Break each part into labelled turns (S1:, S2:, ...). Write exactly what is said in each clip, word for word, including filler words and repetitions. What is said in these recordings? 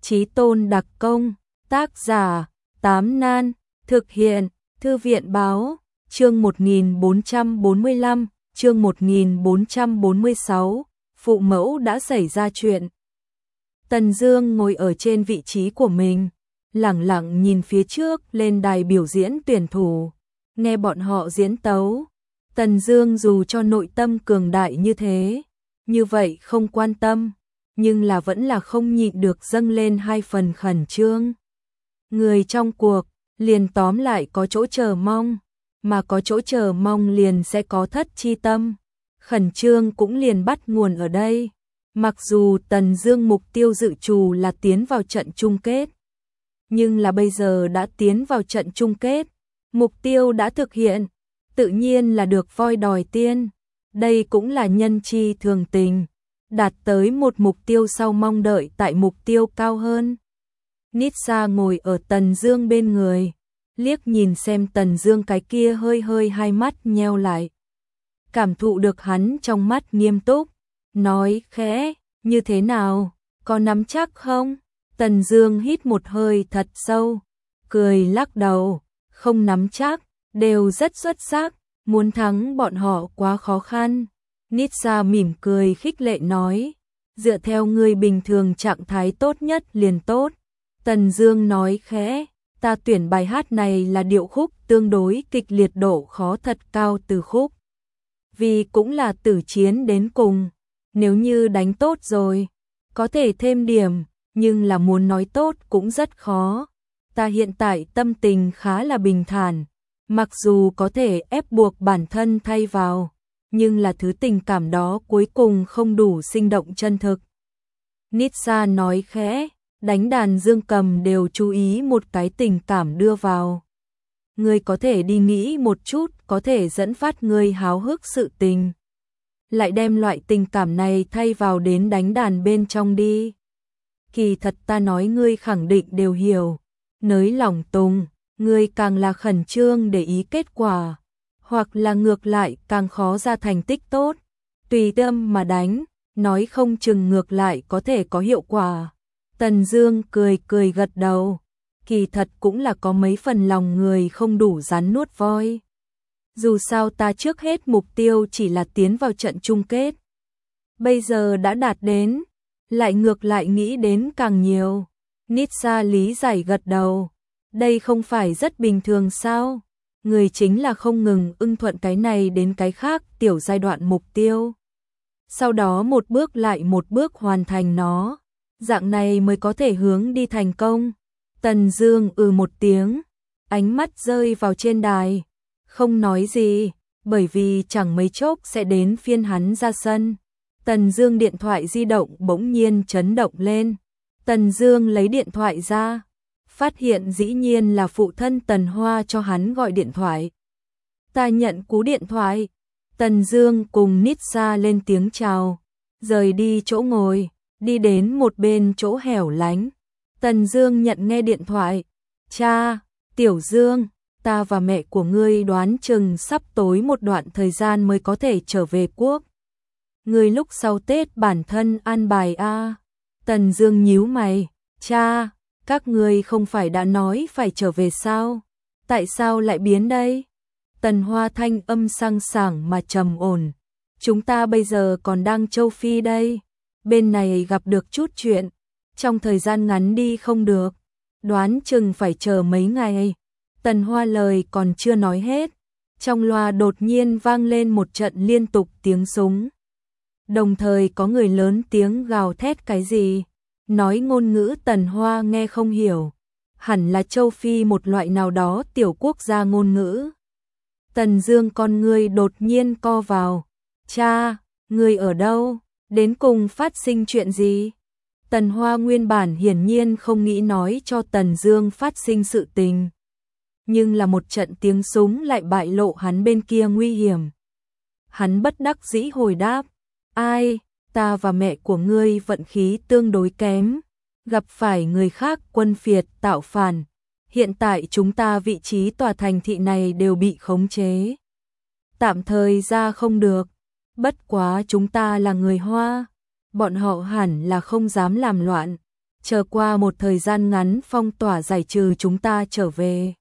S1: Chí Tôn đặc công, tác giả, Tám Nan, thực hiện, Thư viện báo, chương một nghìn bốn trăm bốn mươi lăm, chương một nghìn bốn trăm bốn mươi sáu, phụ mẫu đã xảy ra chuyện. Tần Dương ngồi ở trên vị trí của mình, lẳng lặng nhìn phía trước lên đài biểu diễn tuyển thủ, nghe bọn họ diễn tấu. Tần Dương dù cho nội tâm cường đại như thế, như vậy không quan tâm, nhưng là vẫn là không nhịn được dâng lên hai phần khẩn trương. Người trong cuộc, liền tóm lại có chỗ chờ mong, mà có chỗ chờ mong liền sẽ có thất chi tâm. Khẩn trương cũng liền bắt nguồn ở đây. Mặc dù Tần Dương mục tiêu dự trù là tiến vào trận chung kết, nhưng là bây giờ đã tiến vào trận chung kết, mục tiêu đã thực hiện, tự nhiên là được voi đòi tiên. Đây cũng là nhân chi thường tình, đạt tới một mục tiêu sau mong đợi tại mục tiêu cao hơn. Nitsa ngồi ở Tần Dương bên người, liếc nhìn xem Tần Dương cái kia hơi hơi hai mắt nheo lại. Cảm thụ được hắn trong mắt nghiêm túc, nói khẽ, như thế nào, có nắm chắc không? Tần Dương hít một hơi thật sâu, cười lắc đầu, không nắm chắc, đều rất xuất sắc, muốn thắng bọn họ quá khó khăn. Nitsa mỉm cười khích lệ nói, dựa theo người bình thường trạng thái tốt nhất liền tốt. Tần Dương nói khẽ, ta tuyển bài hát này là điệu khúc tương đối kịch liệt độ khó thật cao từ khúc. Vì cũng là tử chiến đến cùng, nếu như đánh tốt rồi, có thể thêm điểm, nhưng là muốn nói tốt cũng rất khó. Ta hiện tại tâm tình khá là bình thản, mặc dù có thể ép buộc bản thân thay vào, nhưng là thứ tình cảm đó cuối cùng không đủ sinh động chân thực. Nitsa nói khẽ, đánh đàn dương cầm đều chú ý một cái tình cảm đưa vào. Ngươi có thể đi nghĩ một chút, có thể dẫn phát ngươi háo hức sự tình. Lại đem loại tình cảm này thay vào đến đánh đàn bên trong đi. Kỳ thật ta nói ngươi khẳng định đều hiểu. Nới lỏng tùng, ngươi càng là khẩn trương để ý kết quả, hoặc là ngược lại càng khó ra thành tích tốt. Tùy tâm mà đánh, nói không chừng ngược lại có thể có hiệu quả. Tần Dương cười cười gật đầu, kỳ thật cũng là có mấy phần lòng người không đủ rắn nuốt voi. Dù sao ta trước hết mục tiêu chỉ là tiến vào trận chung kết. Bây giờ đã đạt đến, lại ngược lại nghĩ đến càng nhiều. Nitsa lý giải gật đầu, đây không phải rất bình thường sao? Người chính là không ngừng ưng thuận cái này đến cái khác tiểu giai đoạn mục tiêu. Sau đó một bước lại một bước hoàn thành nó. Dạng này mới có thể hướng đi thành công. Tần Dương ừ một tiếng, ánh mắt rơi vào trên đài, không nói gì, bởi vì chẳng mấy chốc sẽ đến phiên hắn ra sân. Tần Dương điện thoại di động bỗng nhiên chấn động lên. Tần Dương lấy điện thoại ra, phát hiện dĩ nhiên là phụ thân Tần Hoa cho hắn gọi điện thoại. Ta nhận cú điện thoại. Tần Dương cùng Nitsa lên tiếng chào, rời đi chỗ ngồi, đi đến một bên chỗ hẻo lánh. Tần Dương nhận nghe điện thoại. Cha, Tiểu Dương, ta và mẹ của ngươi đoán chừng sắp tối một đoạn thời gian mới có thể trở về quốc. Ngươi lúc sau Tết bản thân an bài a. Tần Dương nhíu mày. Cha, các ngươi không phải đã nói phải trở về sao? Tại sao lại biến đây? Tần Hoa thanh âm sang sảng mà trầm ổn. Chúng ta bây giờ còn đang châu Phi đây. Bên này gặp được chút chuyện, trong thời gian ngắn đi không được, đoán chừng phải chờ mấy ngày. Tần Hoa lời còn chưa nói hết, trong loa đột nhiên vang lên một trận liên tục tiếng súng. Đồng thời có người lớn tiếng gào thét cái gì, nói ngôn ngữ Tần Hoa nghe không hiểu, hẳn là châu Phi một loại nào đó tiểu quốc gia ngôn ngữ. Tần Dương con ngươi đột nhiên co vào. Cha, ngươi ở đâu? Đến cùng phát sinh chuyện gì? Tần Hoa nguyên bản hiển nhiên không nghĩ nói cho Tần Dương phát sinh sự tình. Nhưng là một trận tiếng súng lại bại lộ hắn bên kia nguy hiểm. Hắn bất đắc dĩ hồi đáp. Ai, ta và mẹ của ngươi vận khí tương đối kém. Gặp phải người khác quân phiệt tạo phản. Hiện tại chúng ta vị trí tòa thành thị này đều bị khống chế. Tạm thời ra không được. Bất quá chúng ta là người Hoa, bọn họ hẳn là không dám làm loạn. chờ qua một thời gian ngắn phong tỏa giải trừ chúng ta trở về.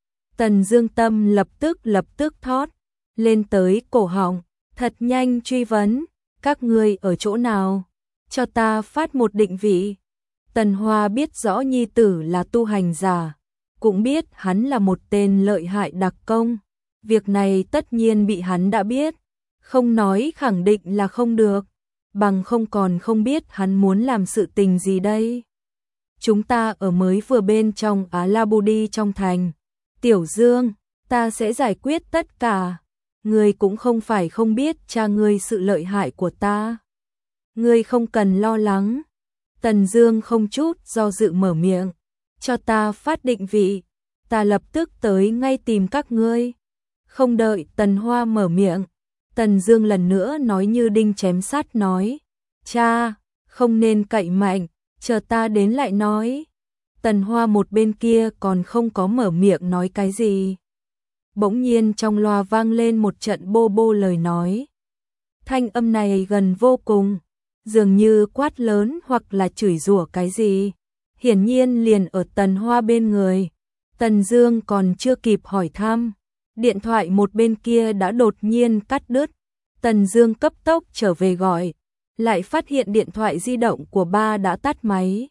S1: Tần Dương tâm lập tức lập tức thót lên tới cổ họng, thật nhanh truy vấn, các ngươi ở chỗ nào? Cho ta phát một định vị. Tần Hoa biết rõ nhi tử là tu hành giả, cũng biết hắn là một tên lợi hại đặc công. Việc này tất nhiên bị hắn đã biết, không nói khẳng định là không được, bằng không còn không biết hắn muốn làm sự tình gì đây. Chúng ta ở mới vừa bên trong Á La Budi trong thành. Tiểu Dương, ta sẽ giải quyết tất cả. Ngươi cũng không phải không biết cha ngươi sự lợi hại của ta. Ngươi không cần lo lắng. Tần Dương không chút do dự mở miệng, cho ta phát định vị, ta lập tức tới ngay tìm các ngươi. Không đợi Tần Hoa mở miệng, Tần Dương lần nữa nói như đinh chém sắt nói, cha, không nên cậy mạnh, chờ ta đến lại nói. Tần Hoa một bên kia còn không có mở miệng nói cái gì. Bỗng nhiên trong loa vang lên một trận bô bô lời nói. Thanh âm này gần vô cùng, dường như quát lớn hoặc là chửi rủa cái gì. Hiển nhiên liền ở Tần Hoa bên người. Tần Dương còn chưa kịp hỏi thăm, điện thoại một bên kia đã đột nhiên cắt đứt. Tần Dương cấp tốc trở về gọi, lại phát hiện điện thoại di động của ba đã tắt máy.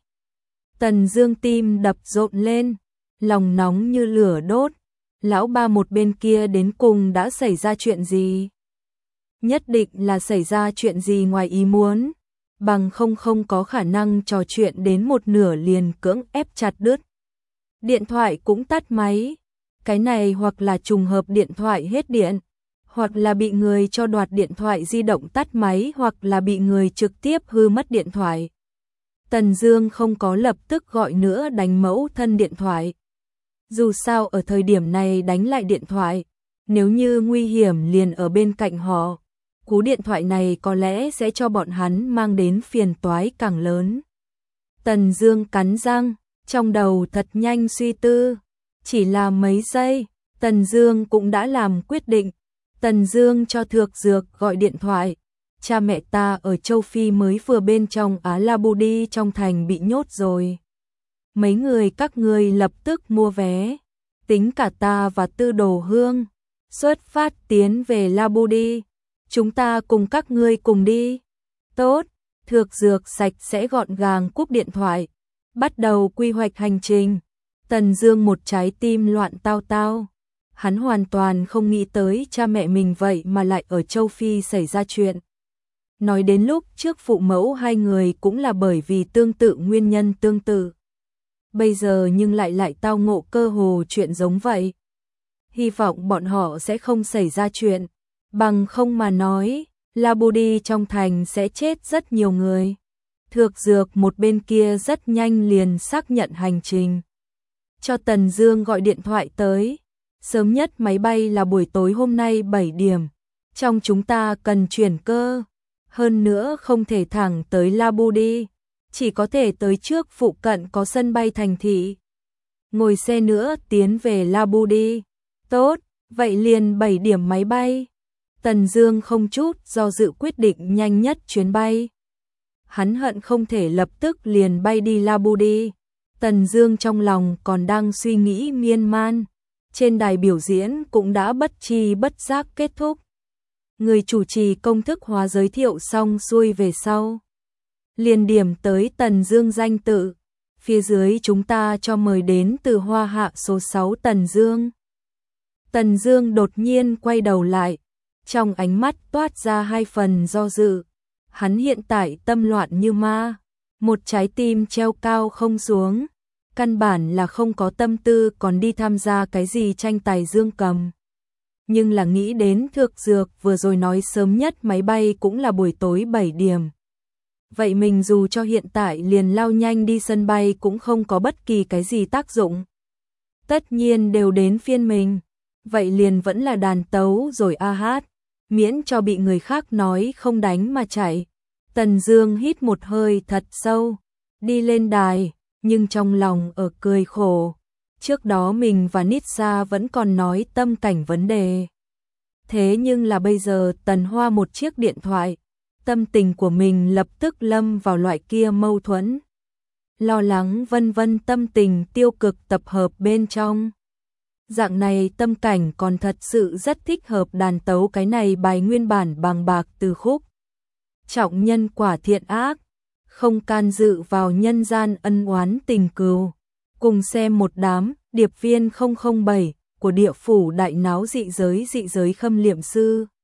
S1: Tần Dương tim đập rộn lên, lòng nóng như lửa đốt. Lão ba một bên kia đến cùng đã xảy ra chuyện gì? Nhất định là xảy ra chuyện gì ngoài ý muốn, bằng không không có khả năng trò chuyện đến một nửa liền cưỡng ép chặt đứt. Điện thoại cũng tắt máy, cái này hoặc là trùng hợp điện thoại hết điện, hoặc là bị người cho đoạt điện thoại di động tắt máy, hoặc là bị người trực tiếp hư mất điện thoại. Tần Dương không có lập tức gọi nữa đánh mẫu thân điện thoại. Dù sao ở thời điểm này đánh lại điện thoại, nếu như nguy hiểm liền ở bên cạnh họ, cú điện thoại này có lẽ sẽ cho bọn hắn mang đến phiền toái càng lớn. Tần Dương cắn răng, trong đầu thật nhanh suy tư, chỉ là mấy giây, Tần Dương cũng đã làm quyết định. Tần Dương cho Thược Dược gọi điện thoại, cha mẹ ta ở châu Phi mới vừa bên trong Á La Budi trong thành bị nhốt rồi. Mấy người các ngươi lập tức mua vé, tính cả ta và Tư Đồ Hương, xuất phát tiến về La Budi, chúng ta cùng các ngươi cùng đi. Tốt, Thược Dược sạch sẽ gọn gàng cúp điện thoại, bắt đầu quy hoạch hành trình. Tần Dương một trái tim loạn tao tao, hắn hoàn toàn không nghĩ tới cha mẹ mình vậy mà lại ở châu Phi xảy ra chuyện. Nói đến lúc trước phụ mẫu hai người cũng là bởi vì tương tự nguyên nhân tương tự. Bây giờ nhưng lại lại tao ngộ cơ hồ chuyện giống vậy. Hy vọng bọn họ sẽ không xảy ra chuyện, bằng không mà nói, La Budi trong thành sẽ chết rất nhiều người. Thược Dược một bên kia rất nhanh liền xác nhận hành trình, cho Tần Dương gọi điện thoại tới. Sớm nhất máy bay là buổi tối hôm nay bảy điểm, trong chúng ta cần chuyển cơ, hơn nữa không thể thẳng tới La Budi, chỉ có thể tới trước phụ cận có sân bay thành thị. Ngồi xe nữa tiến về La Budi. Tốt, vậy liền bảy điểm máy bay. Tần Dương không chút do dự quyết định nhanh nhất chuyến bay. Hắn hận không thể lập tức liền bay đi La Budi. Tần Dương trong lòng còn đang suy nghĩ miên man. Trên đài biểu diễn cũng đã bất chi bất giác kết thúc. Người chủ trì công thức hóa giới thiệu xong xuôi về sau, liền điểm tới Tần Dương danh tự. Phía dưới chúng ta cho mời đến từ Hoa Hạ số sáu Tần Dương. Tần Dương đột nhiên quay đầu lại, trong ánh mắt toát ra hai phần do dự. Hắn hiện tại tâm loạn như ma, một trái tim treo cao không xuống, căn bản là không có tâm tư còn đi tham gia cái gì tranh tài dương cầm. Nhưng là nghĩ đến Thược Dược vừa rồi nói sớm nhất máy bay cũng là buổi tối bảy điểm. Vậy mình dù cho hiện tại liền lao nhanh đi sân bay cũng không có bất kỳ cái gì tác dụng. Tất nhiên đều đến phiên mình, vậy liền vẫn là đàn tấu rồi a hát, miễn cho bị người khác nói không đánh mà chạy. Tần Dương hít một hơi thật sâu, đi lên đài, nhưng trong lòng ở cười khổ. Trước đó mình và Nitsa vẫn còn nói tâm cảnh vấn đề. Thế nhưng là bây giờ Tần Hoa một chiếc điện thoại, tâm tình của mình lập tức lâm vào loại kia mâu thuẫn. lo lắng vân vân tâm tình tiêu cực tập hợp bên trong. Dạng này tâm cảnh còn thật sự rất thích hợp đàn tấu cái này bài nguyên bản bằng bạc từ khúc. Trọng nhân quả thiện ác, không can dự vào nhân gian ân oán tình cừu. Cùng xem một đám điệp viên không không bảy của địa phủ đại náo dị giới dị giới khâm liệm sư.